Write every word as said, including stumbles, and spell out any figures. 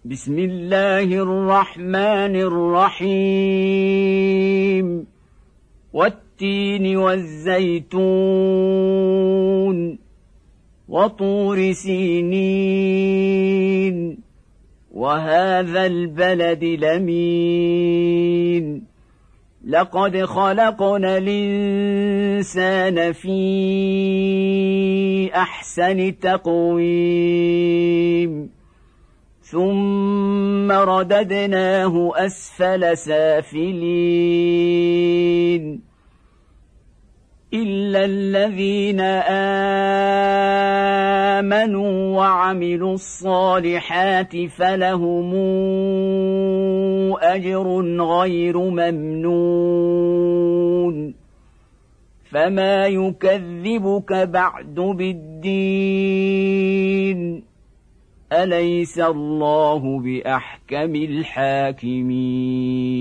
بسم الله الرحمن الرحيم والتين والزيتون وطور سينين وهذا البلد الأمين لقد خلقنا الإنسان في أحسن تقويم ثم رددناه أسفل سافلين إلا الذين آمنوا وعملوا الصالحات فلهم أجر غير ممنون فما يكذبك بعد بالدين أليس الله بأحكم الحاكمين